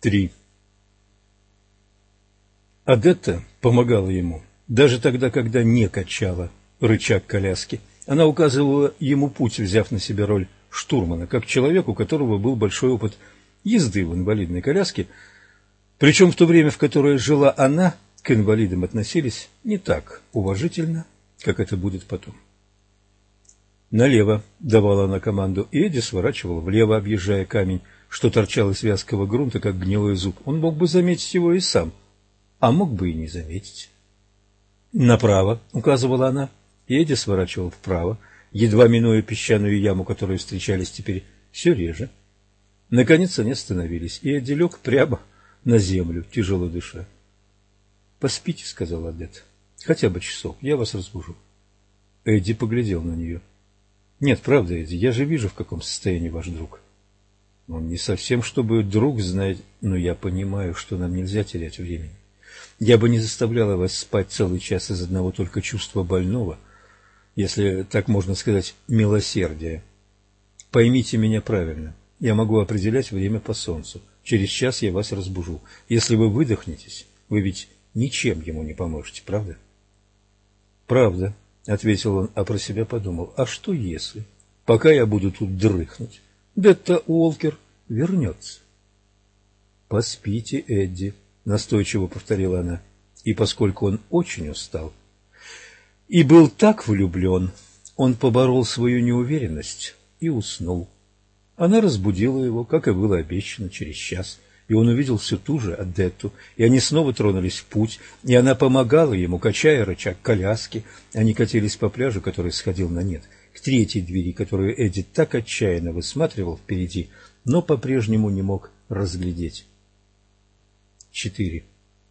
3. Адетта помогала ему, даже тогда, когда не качала рычаг коляски. Она указывала ему путь, взяв на себя роль штурмана, как человеку, у которого был большой опыт езды в инвалидной коляске, причем в то время, в которое жила она, к инвалидам относились не так уважительно, как это будет потом. «Налево», — давала она команду, и Эдди сворачивал влево, объезжая камень, что торчал из вязкого грунта, как гнилой зуб. Он мог бы заметить его и сам, а мог бы и не заметить. «Направо», — указывала она, и Эдди сворачивал вправо, едва минуя песчаную яму, которую встречались теперь все реже. Наконец они остановились, и Эдди лег прямо на землю, тяжело дыша. «Поспите», — сказала Адетта, — «хотя бы часок, я вас разбужу». Эдди поглядел на нее. «Нет, правда, Эдди, я же вижу, в каком состоянии ваш друг». «Он не совсем, чтобы друг знать, но я понимаю, что нам нельзя терять времени. Я бы не заставляла вас спать целый час из одного только чувства больного, если так можно сказать, милосердия. Поймите меня правильно, я могу определять время по солнцу. Через час я вас разбужу. Если вы выдохнетесь, вы ведь ничем ему не поможете, правда?» «Правда», — ответил он, а про себя подумал, а что если, пока я буду тут дрыхнуть, Детта Уолкер вернется? «Поспите, Эдди», — настойчиво повторила она, и поскольку он очень устал и был так влюблен, он поборол свою неуверенность и уснул. Она разбудила его, как и было обещано, через час, и он увидел всю ту же Адетту, и они снова тронулись в путь, и она помогала ему, качая рычаг коляски. Они катились по пляжу, который сходил на нет, к третьей двери, которую Эдди так отчаянно высматривал впереди, но по-прежнему не мог разглядеть. 4.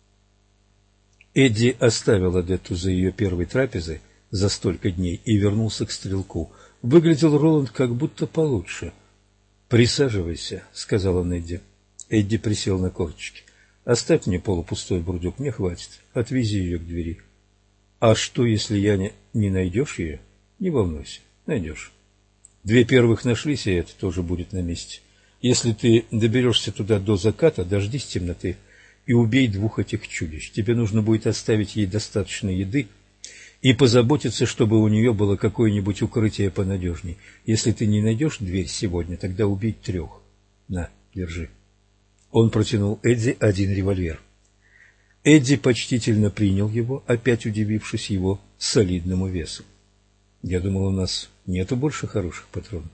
Эдди оставил Адетту за ее первой трапезой за столько дней и вернулся к стрелку. Выглядел Роланд как будто получше. «Присаживайся», — сказал он Эдди. Эдди присел на корточки. «Оставь мне полупустой бурдюк, мне хватит. Отвези ее к двери». «А что, если я не найдешь ее?» «Не волнуйся, найдешь. 2 первых нашлись, и это тоже будет на месте. Если ты доберешься туда до заката, дождись темноты и убей 2 этих чудищ. Тебе нужно будет оставить ей достаточно еды и позаботиться, чтобы у нее было какое-нибудь укрытие понадежней. Если ты не найдешь дверь сегодня, тогда убей 3. На, держи». Он протянул Эдди 1 револьвер. Эдди почтительно принял его, опять удивившись его солидному весу. «Я думал, у нас нету больше хороших патронов».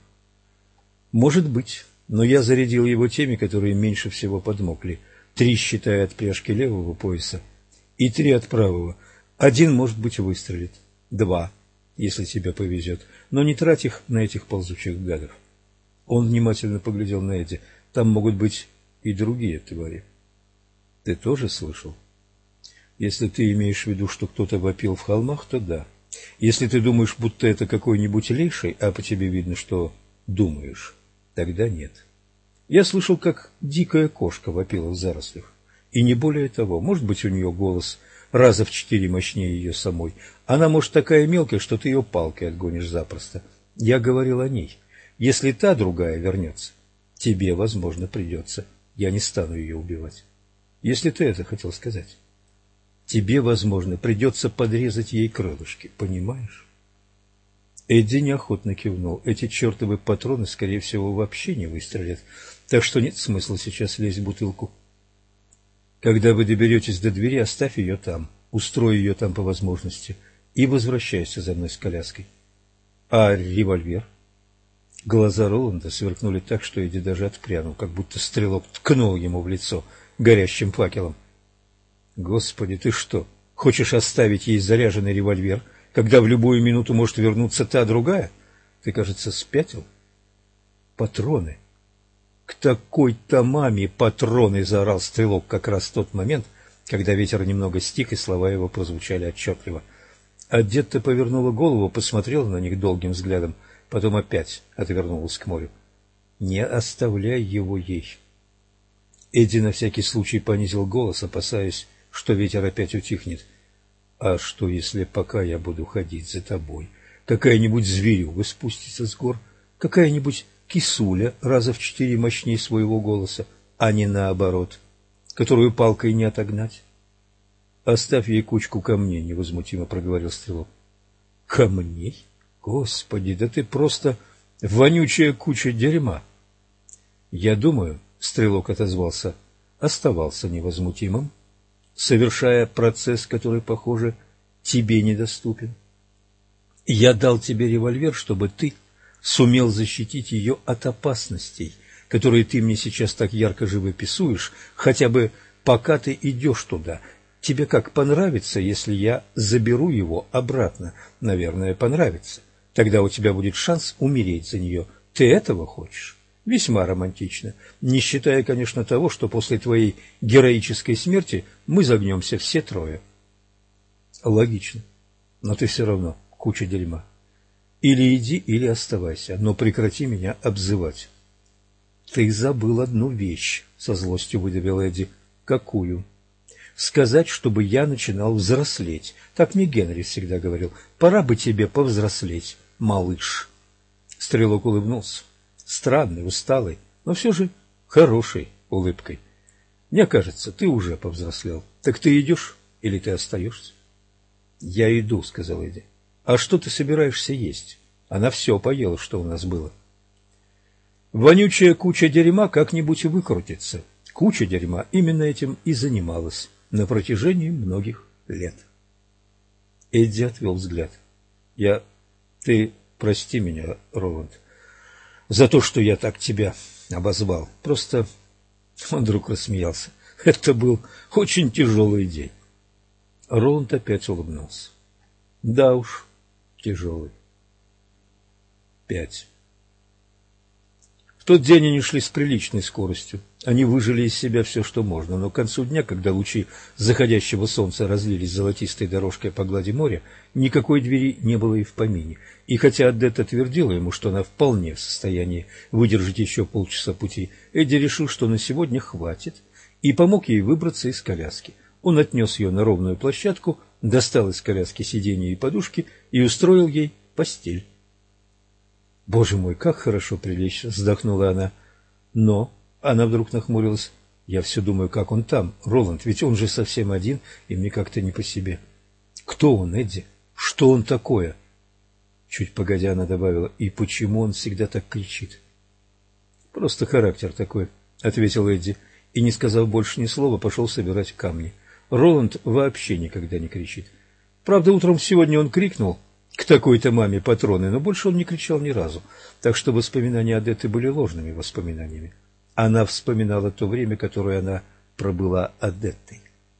«Может быть, но я зарядил его теми, которые меньше всего подмокли. 3, считая от пряжки левого пояса, и 3 от правого. 1, может быть, выстрелит. 2, если тебе повезет, но не трать их на этих ползучих гадов». Он внимательно поглядел на Эдди. «Там могут быть и другие твари». «Ты тоже слышал?» «Если ты имеешь в виду, что кто-то вопил в холмах, то да. Если ты думаешь, будто это какой-нибудь леший, а по тебе видно, что думаешь, тогда нет. Я слышал, как дикая кошка вопила в зарослях, и не более того. Может быть, у нее голос раза в 4 мощнее ее самой. Она, может, такая мелкая, что ты ее палкой отгонишь запросто. Я говорил о ней. Если та другая вернется, тебе, возможно, придется. Я не стану ее убивать. Если ты это хотел сказать. Тебе, возможно, придется подрезать ей крылышки, понимаешь?» Эдди неохотно кивнул. Эти чертовы патроны, скорее всего, вообще не выстрелят, так что нет смысла сейчас лезть в бутылку. Когда вы доберетесь до двери, оставь ее там, устрой ее там по возможности и возвращайся за мной с коляской. А револьвер? Глаза Роланда сверкнули так, что Эдди даже отпрянул, как будто стрелок ткнул ему в лицо горящим факелом. «Господи, ты что, хочешь оставить ей заряженный револьвер, когда в любую минуту может вернуться та другая? Ты, кажется, спятил?» «Патроны!» «К такой-то маме патроны!» — заорал стрелок как раз в тот момент, когда ветер немного стих, и слова его прозвучали отчетливо. Адетта повернула голову, посмотрела на них долгим взглядом, потом опять отвернулась к морю. «Не оставляй его ей!» Эдди на всякий случай понизил голос, опасаясь, что ветер опять утихнет. «А что, если пока я буду ходить за тобой, какая-нибудь зверюга спустится с гор, какая-нибудь кисуля раза в 4 мощнее своего голоса, а не наоборот? которую палкой не отогнать. Оставь ей кучку камней, невозмутимо проговорил Стрелок. Камней? Господи, да ты просто вонючая куча дерьма. Я думаю, Стрелок отозвался, оставался невозмутимым, совершая процесс, который, похоже, тебе недоступен. Я дал тебе револьвер, чтобы ты сумел защитить ее от опасностей, которые ты мне сейчас так ярко живописуешь, хотя бы пока ты идешь туда. Тебе как, понравится, если я заберу его обратно? Наверное, понравится. Тогда у тебя будет шанс умереть за нее. Ты этого хочешь? Весьма романтично, не считая, конечно, того, что после твоей героической смерти мы загнемся все трое. Логично, но ты все равно куча дерьма. Или иди, или оставайся, но прекрати меня обзывать. Ты забыл одну вещь, со злостью выдавил Эдди. Какую? Сказать, чтобы я начинал взрослеть. Так мне Генри всегда говорил. Пора бы тебе повзрослеть, малыш. Стрелок улыбнулся. Странной, усталой, но все же хорошей улыбкой. Мне кажется, ты уже повзрослел. Так ты идешь или ты остаешься? Я иду, сказал Эдди. А что ты собираешься есть? Она все поела, что у нас было. Вонючая куча дерьма как-нибудь выкрутится. Куча дерьма именно этим и занималась на протяжении многих лет. Эдди отвел взгляд. Ты прости меня, Роланд, за то, что я так тебя обозвал. Просто он вдруг рассмеялся. Это был очень тяжелый день. Роланд опять улыбнулся. Да уж, тяжелый. 5. В тот день они шли с приличной скоростью. Они выжили из себя все, что можно, но к концу дня, когда лучи заходящего солнца разлились золотистой дорожкой по глади моря, никакой двери не было и в помине. И хотя Адетта твердила ему, что она вполне в состоянии выдержать еще полчаса пути, Эдди решил, что на сегодня хватит, и помог ей выбраться из коляски. Он отнес ее на ровную площадку, достал из коляски сиденья и подушки и устроил ей постель. «Боже мой, как хорошо прилечь!» — вздохнула она. Но она вдруг нахмурилась. «Я все думаю, как он там, Роланд, ведь он же совсем один, и мне как-то не по себе. Кто он, Эдди? Что он такое?» Чуть погодя она добавила, «И почему он всегда так кричит?» «Просто характер такой», — ответил Эдди, и, не сказав больше ни слова, пошел собирать камни. Роланд вообще никогда не кричит. Правда, утром сегодня он крикнул к такой-то маме патроны, но больше он не кричал ни разу, так что воспоминания Адетты были ложными воспоминаниями. Она вспоминала то время, которое она пробыла Адеттой.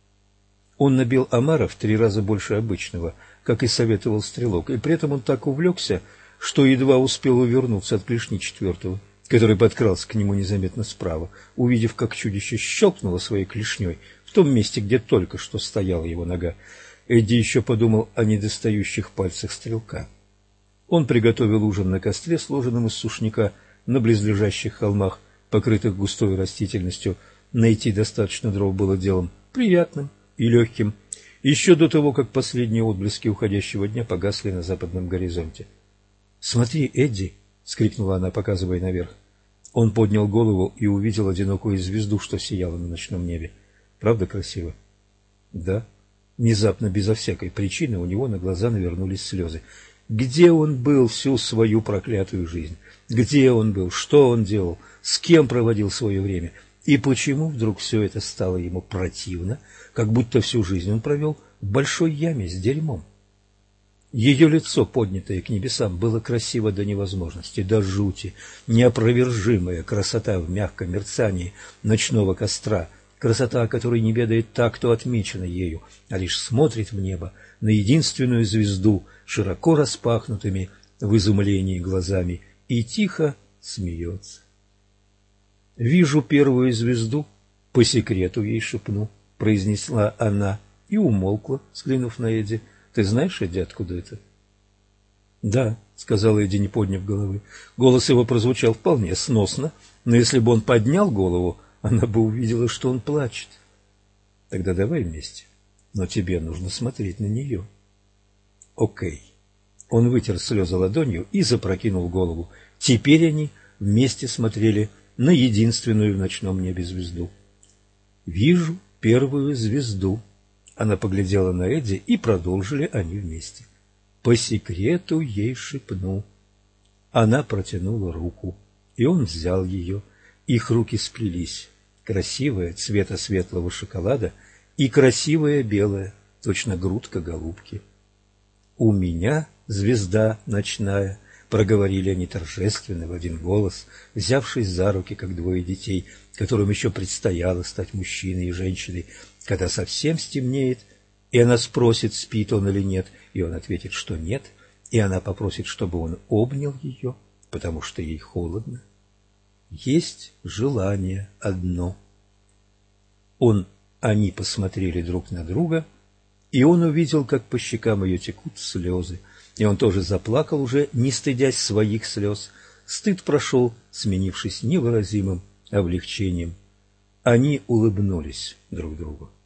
Он набил омаров 3 раза больше обычного, как и советовал Стрелок, и при этом он так увлекся, что едва успел увернуться от клешни 4-го, который подкрался к нему незаметно справа, увидев, как чудище щелкнуло своей клешней в том месте, где только что стояла его нога. Эдди еще подумал о недостающих пальцах Стрелка. Он приготовил ужин на костре, сложенном из сушняка на близлежащих холмах, покрытых густой растительностью. Найти достаточно дров было делом приятным и легким, еще до того, как последние отблески уходящего дня погасли на западном горизонте. «Смотри, Эдди!» — скрикнула она, показывая наверх. Он поднял голову и увидел одинокую звезду, что сияла на ночном небе. Правда красиво? Да. Внезапно, безо всякой причины, у него на глаза навернулись слезы. Где он был всю свою проклятую жизнь? Где он был? Что он делал? С кем проводил свое время? И почему вдруг все это стало ему противно, как будто всю жизнь он провел в большой яме с дерьмом? Ее лицо, поднятое к небесам, было красиво до невозможности, до жути, неопровержимая красота в мягком мерцании ночного костра, красота, о которой не ведает та, кто отмечена ею, а лишь смотрит в небо на единственную звезду широко распахнутыми в изумлении глазами и тихо смеется. «Вижу первую звезду, по секрету ей шепну», — произнесла она и умолкла, взглянув на Эдди. «Ты знаешь, Эдди, откуда это?» «Да», — сказал Эдди, не подняв головы. Голос его прозвучал вполне сносно, но если бы он поднял голову, она бы увидела, что он плачет. «Тогда давай вместе, но тебе нужно смотреть на нее». «Окей». Он вытер слезы ладонью и запрокинул голову. Теперь они вместе смотрели на единственную в ночном небе звезду. «Вижу первую звезду». Она поглядела на Эдди, и продолжили они вместе. «По секрету ей шепну». Она протянула руку, и он взял ее. Их руки сплелись. Красивая, цвета светлого шоколада, и красивая белая, точно грудка голубки. «У меня звезда ночная», — проговорили они торжественно в один голос, взявшись за руки, как двое детей, которым еще предстояло стать мужчиной и женщиной, когда совсем стемнеет, и она спросит, спит он или нет, и он ответит, что нет, и она попросит, чтобы он обнял ее, потому что ей холодно. Есть желание одно. Они посмотрели друг на друга, и он увидел, как по щекам ее текут слезы, и он тоже заплакал, уже не стыдясь своих слез. Стыд прошел, сменившись невыразимым облегчением. Они улыбнулись друг другу.